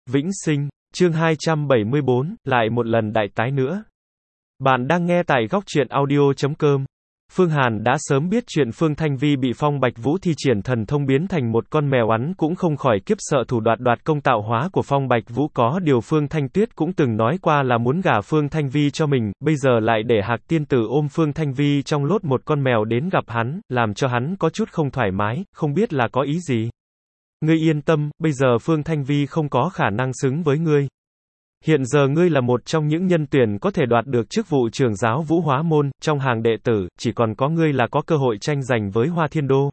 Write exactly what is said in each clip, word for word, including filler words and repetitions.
Vĩnh sinh, chương hai trăm bảy mươi bốn, lại một lần đại tái nữa. Bạn đang nghe tại góc truyện audio chấm com. Phương Hàn đã sớm biết chuyện Phương Thanh Vi bị Phong Bạch Vũ thi triển thần thông biến thành một con mèo ắn cũng không khỏi kiếp sợ thủ đoạn đoạt công tạo hóa của Phong Bạch Vũ, có điều Phương Thanh Tuyết cũng từng nói qua là muốn gả Phương Thanh Vi cho mình, bây giờ lại để Hạc tiên tử ôm Phương Thanh Vi trong lốt một con mèo đến gặp hắn, làm cho hắn có chút không thoải mái, không biết là có ý gì. Ngươi yên tâm, bây giờ Phương Thanh Vi không có khả năng xứng với ngươi. Hiện giờ ngươi là một trong những nhân tuyển có thể đoạt được chức vụ trưởng giáo Vũ Hóa Môn, trong hàng đệ tử, chỉ còn có ngươi là có cơ hội tranh giành với Hoa Thiên Đô.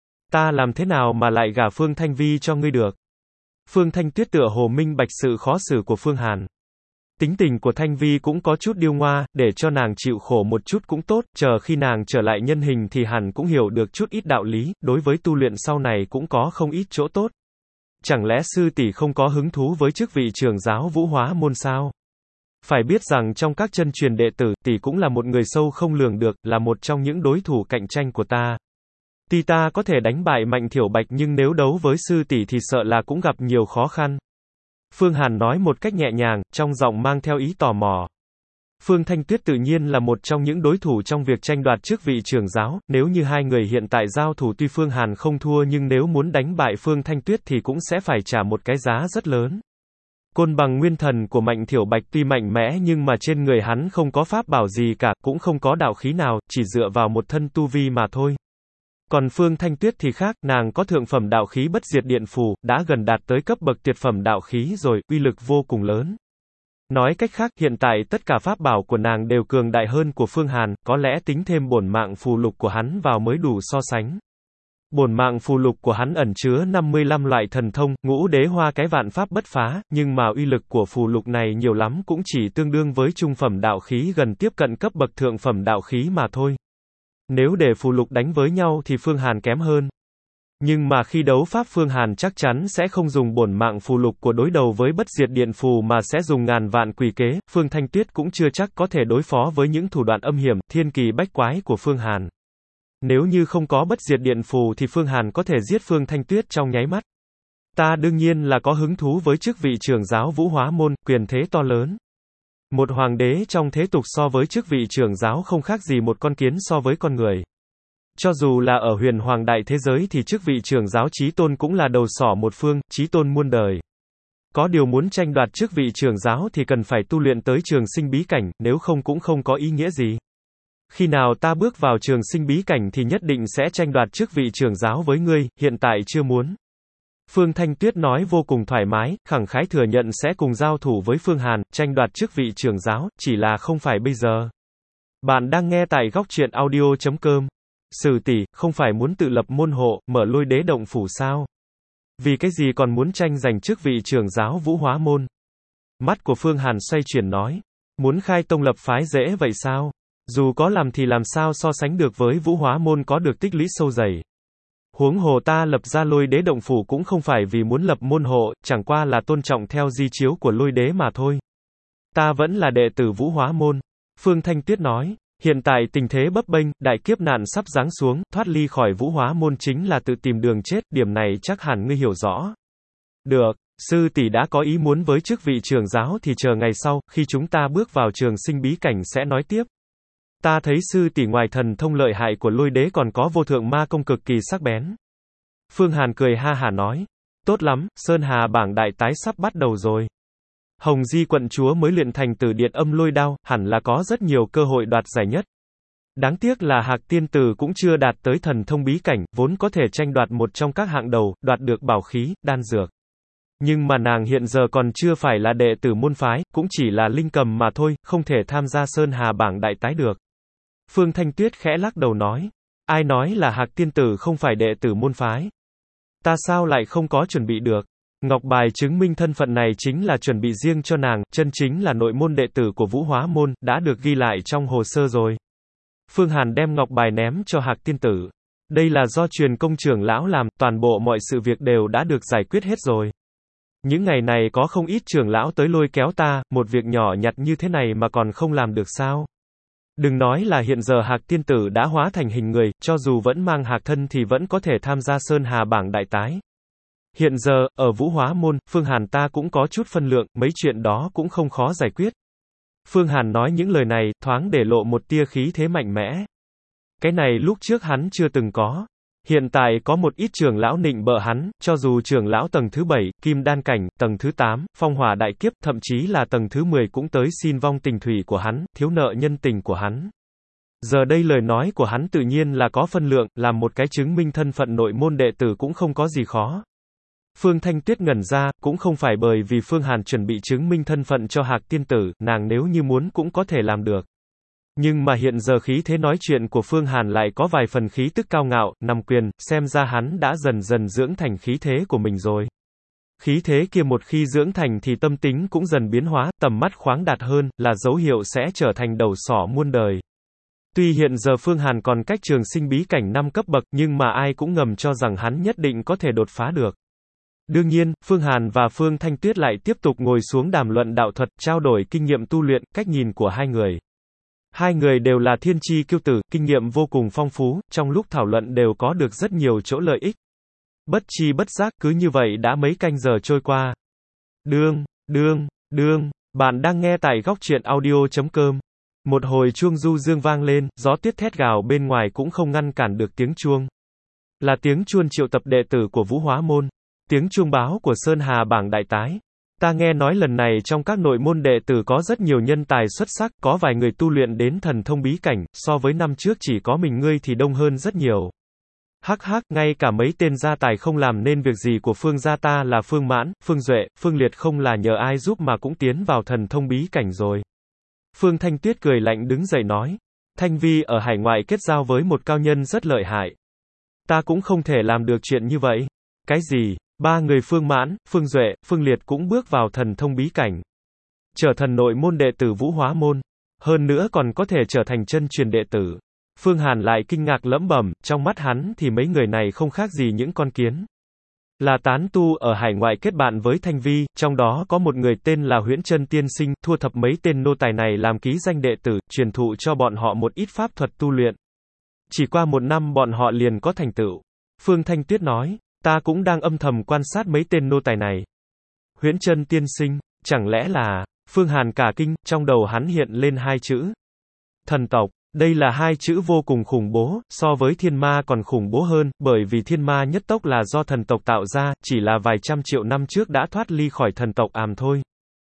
Ta làm thế nào mà lại gả Phương Thanh Vi cho ngươi được? Phương Thanh Tuyết tựa hồ minh bạch sự khó xử của Phương Hàn. Tính tình của Thanh Vi cũng có chút điêu ngoa, để cho nàng chịu khổ một chút cũng tốt, chờ khi nàng trở lại nhân hình thì hẳn cũng hiểu được chút ít đạo lý, đối với tu luyện sau này cũng có không ít chỗ tốt. Chẳng lẽ sư tỷ không có hứng thú với chức vị trưởng giáo Vũ Hóa Môn sao? Phải biết rằng trong các chân truyền đệ tử, tỷ cũng là một người sâu không lường được, là một trong những đối thủ cạnh tranh của ta. Tuy ta có thể đánh bại Mạnh Thiểu Bạch nhưng nếu đấu với sư tỷ thì sợ là cũng gặp nhiều khó khăn. Phương Hàn nói một cách nhẹ nhàng, trong giọng mang theo ý tò mò. Phương Thanh Tuyết tự nhiên là một trong những đối thủ trong việc tranh đoạt chức vị trưởng giáo, nếu như hai người hiện tại giao thủ tuy Phương Hàn không thua nhưng nếu muốn đánh bại Phương Thanh Tuyết thì cũng sẽ phải trả một cái giá rất lớn. Côn bằng nguyên thần của Mạnh Thiểu Bạch tuy mạnh mẽ nhưng mà trên người hắn không có pháp bảo gì cả, cũng không có đạo khí nào, chỉ dựa vào một thân tu vi mà thôi. Còn Phương Thanh Tuyết thì khác, nàng có thượng phẩm đạo khí bất diệt điện phù, đã gần đạt tới cấp bậc tuyệt phẩm đạo khí rồi, uy lực vô cùng lớn. Nói cách khác, hiện tại tất cả pháp bảo của nàng đều cường đại hơn của Phương Hàn, có lẽ tính thêm bổn mạng phù lục của hắn vào mới đủ so sánh. Bổn mạng phù lục của hắn ẩn chứa năm mươi lăm loại thần thông, ngũ đế hoa cái vạn pháp bất phá, nhưng mà uy lực của phù lục này nhiều lắm cũng chỉ tương đương với trung phẩm đạo khí gần tiếp cận cấp bậc thượng phẩm đạo khí mà thôi. Nếu để phù lục đánh với nhau thì Phương Hàn kém hơn. Nhưng mà khi đấu pháp Phương Hàn chắc chắn sẽ không dùng bổn mạng phù lục của đối đầu với bất diệt điện phù mà sẽ dùng ngàn vạn quỷ kế, Phương Thanh Tuyết cũng chưa chắc có thể đối phó với những thủ đoạn âm hiểm, thiên kỳ bách quái của Phương Hàn. Nếu như không có bất diệt điện phù thì Phương Hàn có thể giết Phương Thanh Tuyết trong nháy mắt. Ta đương nhiên là có hứng thú với chức vị trưởng giáo Vũ Hóa Môn, quyền thế to lớn. Một hoàng đế trong thế tục so với chức vị trưởng giáo không khác gì một con kiến so với con người. Cho dù là ở huyền hoàng đại thế giới thì chức vị trưởng giáo chí tôn cũng là đầu sỏ một phương, chí tôn muôn đời. Có điều muốn tranh đoạt chức vị trưởng giáo thì cần phải tu luyện tới trường sinh bí cảnh, nếu không cũng không có ý nghĩa gì. Khi nào ta bước vào trường sinh bí cảnh thì nhất định sẽ tranh đoạt chức vị trưởng giáo với ngươi, hiện tại chưa muốn. Phương Thanh Tuyết nói vô cùng thoải mái, khẳng khái thừa nhận sẽ cùng giao thủ với Phương Hàn, tranh đoạt chức vị trưởng giáo, chỉ là không phải bây giờ. Bạn đang nghe tại góc truyện audio chấm com. Sử tỷ, không phải muốn tự lập môn hộ, mở lôi đế động phủ sao? Vì cái gì còn muốn tranh giành chức vị trưởng giáo Vũ Hóa Môn? Mắt của Phương Hàn xoay chuyển nói. Muốn khai tông lập phái dễ vậy sao? Dù có làm thì làm sao so sánh được với Vũ Hóa Môn có được tích lũy sâu dày. Huống hồ ta lập ra lôi đế động phủ cũng không phải vì muốn lập môn hộ, chẳng qua là tôn trọng theo di chiếu của lôi đế mà thôi. Ta vẫn là đệ tử Vũ Hóa Môn. Phương Thanh Tuyết nói. Hiện tại tình thế bấp bênh, đại kiếp nạn sắp giáng xuống, thoát ly khỏi Vũ Hóa Môn chính là tự tìm đường chết, điểm này chắc hẳn ngươi hiểu rõ. Được, sư tỷ đã có ý muốn với chức vị trưởng giáo thì chờ ngày sau, khi chúng ta bước vào trường sinh bí cảnh sẽ nói tiếp. Ta thấy sư tỷ ngoài thần thông lợi hại của lôi đế còn có vô thượng ma công cực kỳ sắc bén. Phương Hàn cười ha hả nói. Tốt lắm, Sơn Hà bảng đại tái sắp bắt đầu rồi. Hồng Di quận chúa mới luyện thành Tử Điện Âm Lôi Đao, hẳn là có rất nhiều cơ hội đoạt giải nhất. Đáng tiếc là Hạc tiên tử cũng chưa đạt tới thần thông bí cảnh, vốn có thể tranh đoạt một trong các hạng đầu, đoạt được bảo khí, đan dược. Nhưng mà nàng hiện giờ còn chưa phải là đệ tử môn phái, cũng chỉ là linh cầm mà thôi, không thể tham gia Sơn Hà bảng đại tái được. Phương Thanh Tuyết khẽ lắc đầu nói. Ai nói là Hạc tiên tử không phải đệ tử môn phái? Ta sao lại không có chuẩn bị được? Ngọc bài chứng minh thân phận này chính là chuẩn bị riêng cho nàng, chân chính là nội môn đệ tử của Vũ Hóa Môn, đã được ghi lại trong hồ sơ rồi. Phương Hàn đem ngọc bài ném cho Hạc tiên tử. Đây là do truyền công trưởng lão làm, toàn bộ mọi sự việc đều đã được giải quyết hết rồi. Những ngày này có không ít trưởng lão tới lôi kéo ta, một việc nhỏ nhặt như thế này mà còn không làm được sao? Đừng nói là hiện giờ Hạc tiên tử đã hóa thành hình người, cho dù vẫn mang hạc thân thì vẫn có thể tham gia Sơn Hà bảng đại tái. Hiện giờ, ở Vũ Hóa Môn, Phương Hàn ta cũng có chút phân lượng, mấy chuyện đó cũng không khó giải quyết. Phương Hàn nói những lời này, thoáng để lộ một tia khí thế mạnh mẽ. Cái này lúc trước hắn chưa từng có. Hiện tại có một ít trưởng lão nịnh bợ hắn, cho dù trưởng lão tầng thứ bảy, kim đan cảnh, tầng thứ tám, phong hỏa đại kiếp, thậm chí là tầng thứ mười cũng tới xin vong tình thủy của hắn, thiếu nợ nhân tình của hắn. Giờ đây lời nói của hắn tự nhiên là có phân lượng, làm một cái chứng minh thân phận nội môn đệ tử cũng không có gì khó. Phương Thanh Tuyết ngẩn ra, cũng không phải bởi vì Phương Hàn chuẩn bị chứng minh thân phận cho Hạc tiên tử, nàng nếu như muốn cũng có thể làm được. Nhưng mà hiện giờ khí thế nói chuyện của Phương Hàn lại có vài phần khí tức cao ngạo, nằm quyền, xem ra hắn đã dần dần dưỡng thành khí thế của mình rồi. Khí thế kia một khi dưỡng thành thì tâm tính cũng dần biến hóa, tầm mắt khoáng đạt hơn, là dấu hiệu sẽ trở thành đầu sỏ muôn đời. Tuy hiện giờ Phương Hàn còn cách trường sinh bí cảnh năm cấp bậc, nhưng mà ai cũng ngầm cho rằng hắn nhất định có thể đột phá được. Đương nhiên, Phương Hàn và Phương Thanh Tuyết lại tiếp tục ngồi xuống đàm luận đạo thuật, trao đổi kinh nghiệm tu luyện, cách nhìn của hai người. Hai người đều là thiên chi kiêu tử, kinh nghiệm vô cùng phong phú, trong lúc thảo luận đều có được rất nhiều chỗ lợi ích. Bất chi bất giác, cứ như vậy đã mấy canh giờ trôi qua. Đương, đương, đương, bạn đang nghe tại góc truyện audio chấm com. Một hồi chuông du dương vang lên, gió tuyết thét gào bên ngoài cũng không ngăn cản được tiếng chuông. Là tiếng chuông triệu tập đệ tử của Vũ Hóa Môn. Tiếng chuông báo của Sơn Hà bảng đại tái. Ta nghe nói lần này trong các nội môn đệ tử có rất nhiều nhân tài xuất sắc, có vài người tu luyện đến thần thông bí cảnh, so với năm trước chỉ có mình ngươi thì đông hơn rất nhiều. Hắc hắc, ngay cả mấy tên gia tài không làm nên việc gì của Phương gia ta là Phương Mãn, Phương Duệ, Phương Liệt không là nhờ ai giúp mà cũng tiến vào thần thông bí cảnh rồi. Phương Thanh Tuyết cười lạnh đứng dậy nói, Thanh Vi ở hải ngoại kết giao với một cao nhân rất lợi hại. Ta cũng không thể làm được chuyện như vậy. Cái gì? Ba người Phương Mãn, Phương Duệ, Phương Liệt cũng bước vào thần thông bí cảnh. Trở thành nội môn đệ tử Vũ Hóa Môn. Hơn nữa còn có thể trở thành chân truyền đệ tử. Phương Hàn lại kinh ngạc lẩm bẩm, trong mắt hắn thì mấy người này không khác gì những con kiến. Là tán tu ở hải ngoại kết bạn với Thanh Vi, trong đó có một người tên là Huyễn Chân Tiên Sinh, thua thập mấy tên nô tài này làm ký danh đệ tử, truyền thụ cho bọn họ một ít pháp thuật tu luyện. Chỉ qua một năm bọn họ liền có thành tựu. Phương Thanh Tuyết nói, ta cũng đang âm thầm quan sát mấy tên nô tài này. Huyễn Chân Tiên Sinh, chẳng lẽ là... Phương Hàn cả kinh, trong đầu hắn hiện lên hai chữ. Thần tộc, đây là hai chữ vô cùng khủng bố, so với thiên ma còn khủng bố hơn, bởi vì thiên ma nhất tộc là do thần tộc tạo ra, chỉ là vài trăm triệu năm trước đã thoát ly khỏi thần tộc àm thôi.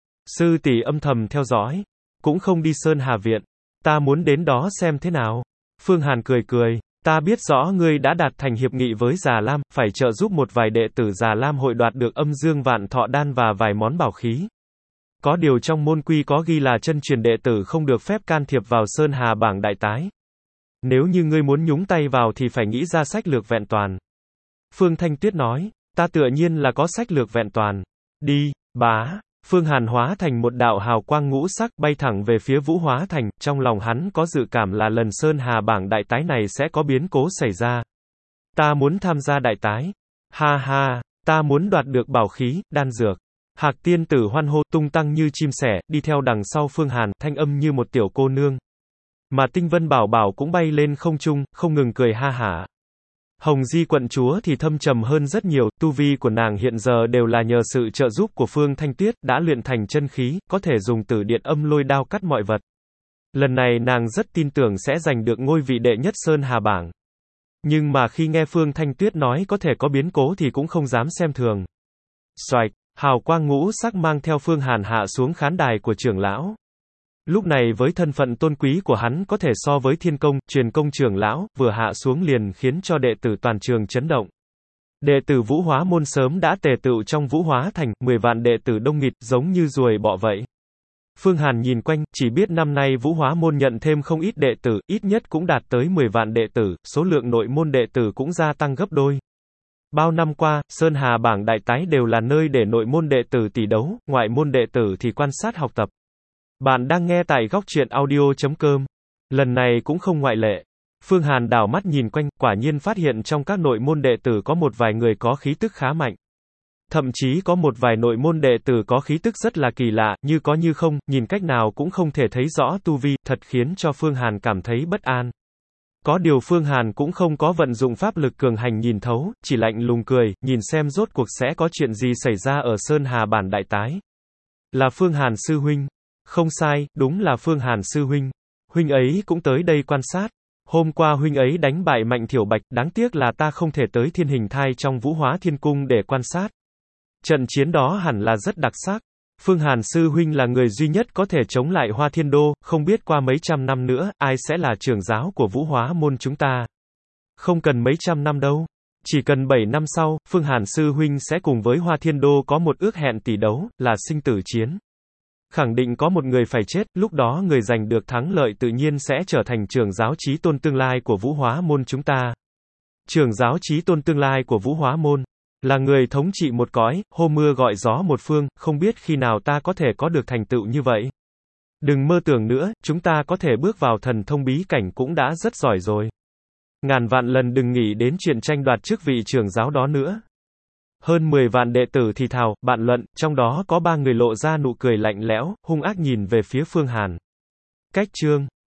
Sư tỷ âm thầm theo dõi, cũng không đi Sơn Hà Viện, ta muốn đến đó xem thế nào. Phương Hàn cười cười, ta biết rõ ngươi đã đạt thành hiệp nghị với Già Lam, phải trợ giúp một vài đệ tử Già Lam hội đoạt được âm dương vạn thọ đan và vài món bảo khí. Có điều trong môn quy có ghi là chân truyền đệ tử không được phép can thiệp vào Sơn Hà bảng đại tái. Nếu như ngươi muốn nhúng tay vào thì phải nghĩ ra sách lược vẹn toàn. Phương Thanh Tuyết nói, ta tựa nhiên là có sách lược vẹn toàn. Đi, bá. Phương Hàn hóa thành một đạo hào quang ngũ sắc bay thẳng về phía Vũ Hóa Thành, trong lòng hắn có dự cảm là lần Sơn Hà bảng đại tái này sẽ có biến cố xảy ra. Ta muốn tham gia đại tái. Ha ha, ta muốn đoạt được bảo khí, đan dược. Hạc tiên tử hoan hô tung tăng như chim sẻ, đi theo đằng sau Phương Hàn, thanh âm như một tiểu cô nương. Mà Tinh Vân Bảo Bảo cũng bay lên không trung, không ngừng cười ha hả. Hồng Di quận chúa thì thâm trầm hơn rất nhiều, tu vi của nàng hiện giờ đều là nhờ sự trợ giúp của Phương Thanh Tuyết, đã luyện thành chân khí, có thể dùng tử điện âm lôi đao cắt mọi vật. Lần này nàng rất tin tưởng sẽ giành được ngôi vị đệ nhất Sơn Hà bảng. Nhưng mà khi nghe Phương Thanh Tuyết nói có thể có biến cố thì cũng không dám xem thường. Xoạch. Hào quang ngũ sắc mang theo Phương Hàn hạ xuống khán đài của trưởng lão. Lúc này với thân phận tôn quý của hắn có thể so với thiên công, truyền công trưởng lão, vừa hạ xuống liền khiến cho đệ tử toàn trường chấn động. Đệ tử Vũ Hóa Môn sớm đã tề tựu trong Vũ Hóa Thành, mười vạn đệ tử đông nghịt giống như ruồi bọ vậy. Phương Hàn nhìn quanh, chỉ biết năm nay Vũ Hóa Môn nhận thêm không ít đệ tử, ít nhất cũng đạt tới mười vạn đệ tử, số lượng nội môn đệ tử cũng gia tăng gấp đôi. Bao năm qua, Sơn Hà bảng đại tái đều là nơi để nội môn đệ tử tỷ đấu, ngoại môn đệ tử thì quan sát học tập. Bạn đang nghe tại góc truyện audio chấm com. Lần này cũng không ngoại lệ. Phương Hàn đảo mắt nhìn quanh, quả nhiên phát hiện trong các nội môn đệ tử có một vài người có khí tức khá mạnh. Thậm chí có một vài nội môn đệ tử có khí tức rất là kỳ lạ, như có như không, nhìn cách nào cũng không thể thấy rõ tu vi, thật khiến cho Phương Hàn cảm thấy bất an. Có điều Phương Hàn cũng không có vận dụng pháp lực cường hành nhìn thấu, chỉ lạnh lùng cười, nhìn xem rốt cuộc sẽ có chuyện gì xảy ra ở Sơn Hà bản đại tái. Là Phương Hàn sư huynh. Không sai, đúng là Phương Hàn sư huynh. Huynh ấy cũng tới đây quan sát. Hôm qua huynh ấy đánh bại Mạnh Thiểu Bạch, đáng tiếc là ta không thể tới Thiên Hình Thai trong Vũ Hóa Thiên Cung để quan sát. Trận chiến đó hẳn là rất đặc sắc. Phương Hàn sư huynh là người duy nhất có thể chống lại Hoa Thiên Đô, không biết qua mấy trăm năm nữa, ai sẽ là trưởng giáo của Vũ Hóa môn chúng ta. Không cần mấy trăm năm đâu. Chỉ cần bảy năm sau, Phương Hàn sư huynh sẽ cùng với Hoa Thiên Đô có một ước hẹn tỷ đấu, là sinh tử chiến. Khẳng định có một người phải chết, lúc đó người giành được thắng lợi tự nhiên sẽ trở thành trưởng giáo chí tôn tương lai của Vũ Hóa môn chúng ta. Trưởng giáo chí tôn tương lai của Vũ Hóa môn, là người thống trị một cõi, hô mưa gọi gió một phương, không biết khi nào ta có thể có được thành tựu như vậy. Đừng mơ tưởng nữa, chúng ta có thể bước vào thần thông bí cảnh cũng đã rất giỏi rồi. Ngàn vạn lần đừng nghĩ đến chuyện tranh đoạt chức vị trưởng giáo đó nữa. Hơn mười vạn đệ tử thì thào, bạn luận, trong đó có ba người lộ ra nụ cười lạnh lẽo, hung ác nhìn về phía Phương Hàn. Cách chương